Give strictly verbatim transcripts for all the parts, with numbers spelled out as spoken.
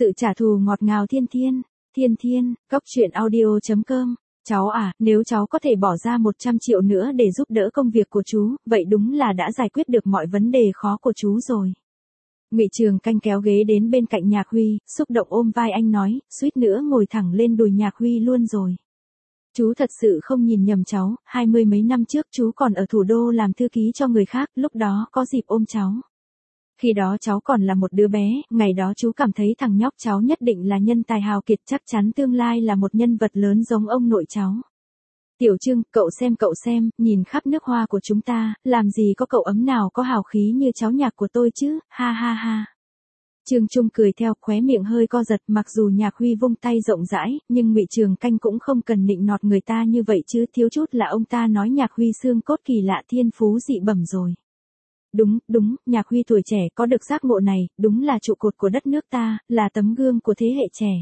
Sự trả thù ngọt ngào thiên thiên, thiên thiên, cốc truyện audio.com. Cháu à, nếu cháu có thể bỏ ra một trăm triệu nữa để giúp đỡ công việc của chú, vậy đúng là đã giải quyết được mọi vấn đề khó của chú rồi. Ngụy Trường Canh kéo ghế đến bên cạnh Nhạc Huy, xúc động ôm vai anh nói, suýt nữa ngồi thẳng lên đùi Nhạc Huy luôn rồi. Chú thật sự không nhìn nhầm cháu, hai mươi mấy năm trước chú còn ở thủ đô làm thư ký cho người khác, lúc đó có dịp ôm cháu. Khi đó cháu còn là một đứa bé, ngày đó chú cảm thấy thằng nhóc cháu nhất định là nhân tài hào kiệt, chắc chắn tương lai là một nhân vật lớn giống ông nội cháu. Tiểu Trưng, cậu xem cậu xem, nhìn khắp nước hoa của chúng ta, làm gì có cậu ấm nào có hào khí như cháu Nhạc của tôi chứ, ha ha ha. Trương Trung cười theo, khóe miệng hơi co giật, mặc dù Nhạc Huy vung tay rộng rãi, nhưng Ngụy Trường Canh cũng không cần nịnh nọt người ta như vậy chứ, thiếu chút là ông ta nói Nhạc Huy xương cốt kỳ lạ thiên phú dị bẩm rồi. Đúng, đúng, Nhạc Huy tuổi trẻ có được giác ngộ này, đúng là trụ cột của đất nước ta, là tấm gương của thế hệ trẻ.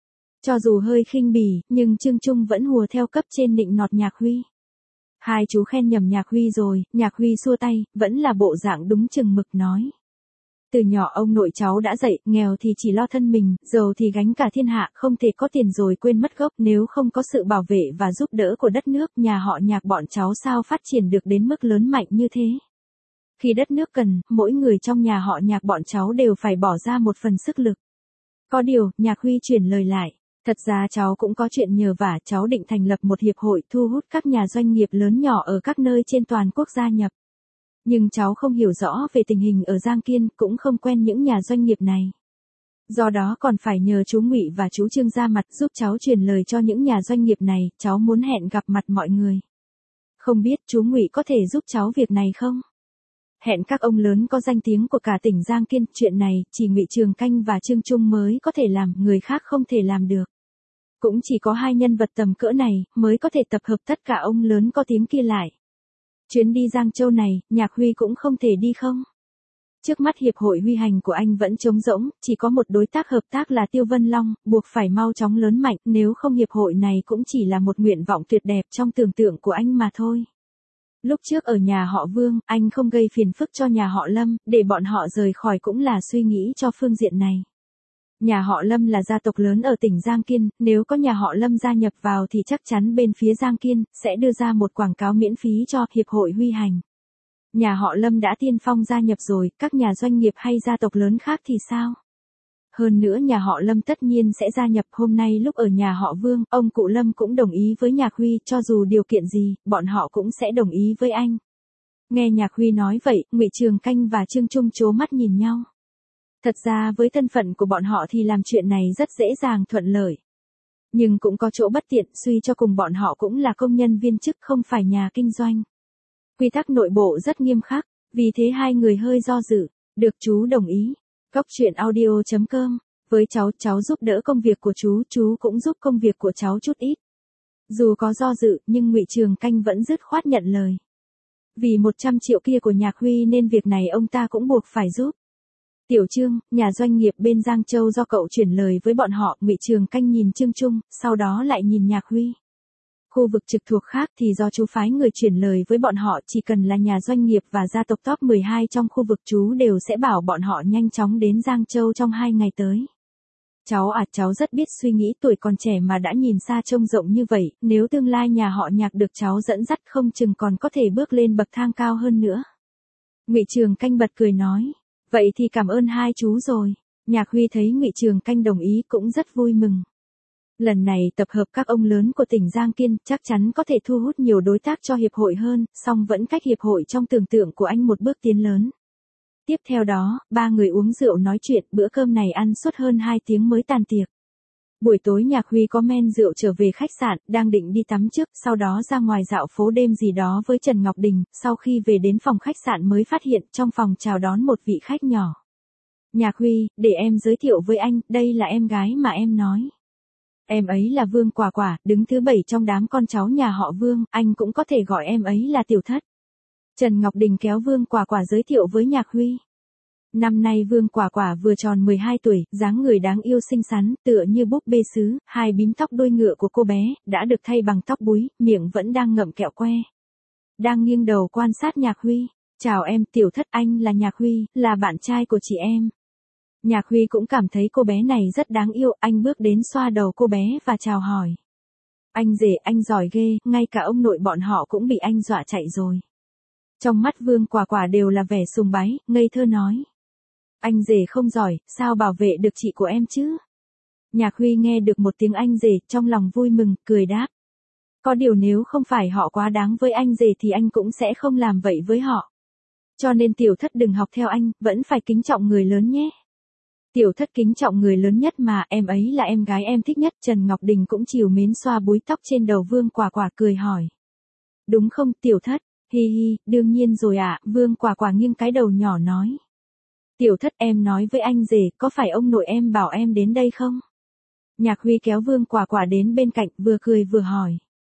Cho dù hơi khinh bỉ, nhưng Trương Trung vẫn hùa theo cấp trên nịnh nọt Nhạc Huy. Hai chú khen nhầm Nhạc Huy rồi, Nhạc Huy xua tay, vẫn là bộ dạng đúng chừng mực nói. Từ nhỏ ông nội cháu đã dạy, nghèo thì chỉ lo thân mình, giàu thì gánh cả thiên hạ, không thể có tiền rồi quên mất gốc, nếu không có sự bảo vệ và giúp đỡ của đất nước, nhà họ Nhạc bọn cháu sao phát triển được đến mức lớn mạnh như thế. Khi đất nước cần, mỗi người trong nhà họ Nhạc bọn cháu đều phải bỏ ra một phần sức lực. Có điều, Nhạc Huy chuyển lời lại, thật ra cháu cũng có chuyện nhờ vả, cháu định thành lập một hiệp hội thu hút các nhà doanh nghiệp lớn nhỏ ở các nơi trên toàn quốc gia nhập. Nhưng cháu không hiểu rõ về tình hình ở Giang Kiên, cũng không quen những nhà doanh nghiệp này. Do đó còn phải nhờ chú Ngụy và chú Trương ra mặt giúp cháu truyền lời cho những nhà doanh nghiệp này, cháu muốn hẹn gặp mặt mọi người. Không biết chú Ngụy có thể giúp cháu việc này không? Hẹn các ông lớn có danh tiếng của cả tỉnh Giang Kiên, chuyện này chỉ Ngụy Trường Canh và Trương Trung mới có thể làm, người khác không thể làm được. Cũng chỉ có hai nhân vật tầm cỡ này mới có thể tập hợp tất cả ông lớn có tiếng kia lại. Chuyến đi Giang Châu này, Nhạc Huy cũng không thể đi không? Trước mắt hiệp hội huy hành của anh vẫn trống rỗng, chỉ có một đối tác hợp tác là Tiêu Vân Long, buộc phải mau chóng lớn mạnh, nếu không hiệp hội này cũng chỉ là một nguyện vọng tuyệt đẹp trong tưởng tượng của anh mà thôi. Lúc trước ở nhà họ Vương, anh không gây phiền phức cho nhà họ Lâm, để bọn họ rời khỏi cũng là suy nghĩ cho phương diện này. Nhà họ Lâm là gia tộc lớn ở tỉnh Giang Kiên, nếu có nhà họ Lâm gia nhập vào thì chắc chắn bên phía Giang Kiên sẽ đưa ra một quảng cáo miễn phí cho hiệp hội huy hành. Nhà họ Lâm đã tiên phong gia nhập rồi, các nhà doanh nghiệp hay gia tộc lớn khác thì sao? Hơn nữa nhà họ Lâm tất nhiên sẽ gia nhập. Hôm nay lúc ở nhà họ Vương, ông cụ Lâm cũng đồng ý với Nhạc Huy, cho dù điều kiện gì, bọn họ cũng sẽ đồng ý với anh. Nghe Nhạc Huy nói vậy, Ngụy Trường Canh và Trương Trung trố mắt nhìn nhau. Thật ra với thân phận của bọn họ thì làm chuyện này rất dễ dàng thuận lợi. Nhưng cũng có chỗ bất tiện, suy cho cùng bọn họ cũng là công nhân viên chức không phải nhà kinh doanh. Quy tắc nội bộ rất nghiêm khắc, vì thế hai người hơi do dự. Được chú đồng ý. Cốc truyện audio.com. Với cháu, cháu giúp đỡ công việc của chú, chú cũng giúp công việc của cháu chút ít. Dù có do dự, nhưng Ngụy Trường Canh vẫn dứt khoát nhận lời. Vì một trăm triệu kia của Nhạc Huy nên việc này ông ta cũng buộc phải giúp. Tiểu Trương, nhà doanh nghiệp bên Giang Châu do cậu chuyển lời với bọn họ. Ngụy Trường Canh nhìn Trương Trung, sau đó lại nhìn Nhạc Huy. Khu vực trực thuộc khác thì do chú phái người chuyển lời với bọn họ, chỉ cần là nhà doanh nghiệp và gia tộc top mười hai trong khu vực chú đều sẽ bảo bọn họ nhanh chóng đến Giang Châu trong hai ngày tới. Cháu à, cháu rất biết suy nghĩ, tuổi còn trẻ mà đã nhìn xa trông rộng như vậy, nếu tương lai nhà họ Nhạc được cháu dẫn dắt không chừng còn có thể bước lên bậc thang cao hơn nữa. Ngụy Trường Canh bật cười nói, vậy thì cảm ơn hai chú rồi. Nhạc Huy thấy Ngụy Trường Canh đồng ý cũng rất vui mừng. Lần này tập hợp các ông lớn của tỉnh Giang Kiên chắc chắn có thể thu hút nhiều đối tác cho hiệp hội hơn, song vẫn cách hiệp hội trong tưởng tượng của anh một bước tiến lớn. Tiếp theo đó, ba người uống rượu nói chuyện, bữa cơm này ăn suốt hơn hai tiếng mới tàn tiệc. Buổi tối Nhạc Huy có men rượu trở về khách sạn, đang định đi tắm trước, sau đó ra ngoài dạo phố đêm gì đó với Trần Ngọc Đình, sau khi về đến phòng khách sạn mới phát hiện trong phòng chào đón một vị khách nhỏ. Nhạc Huy, để em giới thiệu với anh, đây là em gái mà em nói. Em ấy là Vương Quả Quả, đứng thứ bảy trong đám con cháu nhà họ Vương, anh cũng có thể gọi em ấy là Tiểu Thất. Trần Ngọc Đình kéo Vương Quả Quả giới thiệu với Nhạc Huy. Năm nay Vương Quả Quả vừa tròn mười hai tuổi, dáng người đáng yêu xinh xắn, tựa như búp bê sứ, hai bím tóc đuôi ngựa của cô bé, đã được thay bằng tóc búi, miệng vẫn đang ngậm kẹo que. Đang nghiêng đầu quan sát Nhạc Huy. Chào em, Tiểu Thất, anh là Nhạc Huy, là bạn trai của chị em. Nhạc Huy cũng cảm thấy cô bé này rất đáng yêu, anh bước đến xoa đầu cô bé và chào hỏi. Anh rể, anh giỏi ghê, ngay cả ông nội bọn họ cũng bị anh dọa chạy rồi. Trong mắt Vương Quả Quả đều là vẻ sùng bái, ngây thơ nói. Anh rể không giỏi, sao bảo vệ được chị của em chứ? Nhạc Huy nghe được một tiếng anh rể, trong lòng vui mừng, cười đáp. Có điều nếu không phải họ quá đáng với anh rể thì anh cũng sẽ không làm vậy với họ. Cho nên tiểu thất đừng học theo anh, vẫn phải kính trọng người lớn nhé. Tiểu thất kính trọng người lớn nhất mà, em ấy là em gái em thích nhất. Trần Ngọc Đình cũng trìu mến xoa búi tóc trên đầu Vương Quả Quả cười hỏi. Đúng không tiểu thất? Hi hi, đương nhiên rồi ạ, à, Vương Quả Quả nghiêng cái đầu nhỏ nói. Tiểu thất, em nói với anh rể, có phải ông nội em bảo em đến đây không? Nhạc Huy kéo Vương Quả Quả đến bên cạnh, vừa cười vừa hỏi.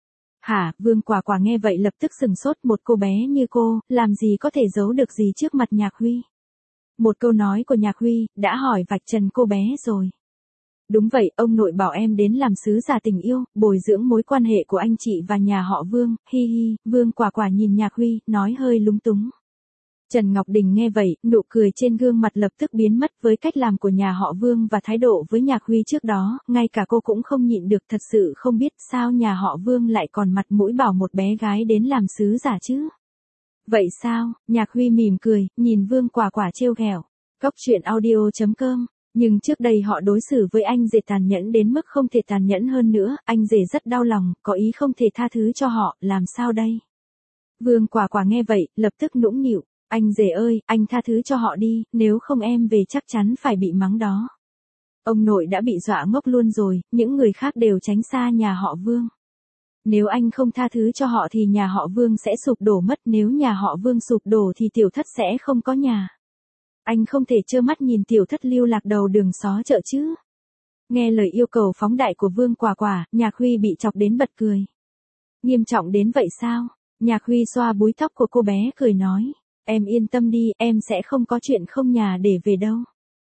Hả, Vương Quả Quả nghe vậy lập tức sừng sốt, một cô bé như cô, làm gì có thể giấu được gì trước mặt Nhạc Huy. Một câu nói của Nhạc Huy, đã hỏi vạch trần cô bé rồi. Đúng vậy, ông nội bảo em đến làm sứ giả tình yêu, bồi dưỡng mối quan hệ của anh chị và nhà họ Vương, hi hi. Vương Quả Quả nhìn Nhạc Huy, nói hơi lúng túng. Trần Ngọc Đình nghe vậy, nụ cười trên gương mặt lập tức biến mất. Với cách làm của nhà họ Vương và thái độ với Nhạc Huy trước đó, ngay cả cô cũng không nhịn được, thật sự không biết sao nhà họ Vương lại còn mặt mũi bảo một bé gái đến làm sứ giả chứ. Vậy sao? Nhạc Huy mỉm cười, nhìn Vương Quả Quả trêu ghẹo. Cóc truyện audio chấm com. Nhưng trước đây họ đối xử với anh rể tàn nhẫn đến mức không thể tàn nhẫn hơn nữa, anh rể rất đau lòng, có ý không thể tha thứ cho họ, làm sao đây? Vương Quả Quả nghe vậy, lập tức nũng nịu. Anh rể ơi, anh tha thứ cho họ đi, nếu không em về chắc chắn phải bị mắng đó. Ông nội đã bị dọa ngốc luôn rồi, những người khác đều tránh xa nhà họ Vương. Nếu anh không tha thứ cho họ thì nhà họ Vương sẽ sụp đổ mất, nếu nhà họ Vương sụp đổ thì tiểu thất sẽ không có nhà. Anh không thể trơ mắt nhìn tiểu thất lưu lạc đầu đường xó chợ chứ. Nghe lời yêu cầu phóng đại của Vương Quả Quả, Nhạc Huy bị chọc đến bật cười. Nghiêm trọng đến vậy sao? Nhạc Huy xoa búi tóc của cô bé cười nói. Em yên tâm đi, em sẽ không có chuyện không nhà để về đâu.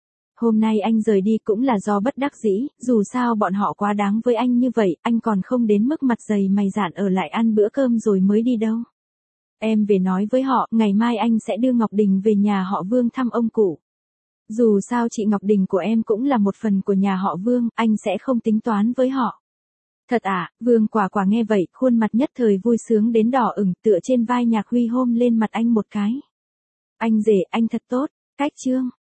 Hôm nay anh rời đi cũng là do bất đắc dĩ, dù sao bọn họ quá đáng với anh như vậy, anh còn không đến mức mặt dày mày dạn ở lại ăn bữa cơm rồi mới đi đâu. Em về nói với họ, ngày mai anh sẽ đưa Ngọc Đình về nhà họ Vương thăm ông cụ. Dù sao chị Ngọc Đình của em cũng là một phần của nhà họ Vương, anh sẽ không tính toán với họ. Thật à? Vương Quả Quả nghe vậy, khuôn mặt nhất thời vui sướng đến đỏ ửng, tựa trên vai Nhạc Huy hôn lên mặt anh một cái. Anh rể, anh thật tốt. Cách chương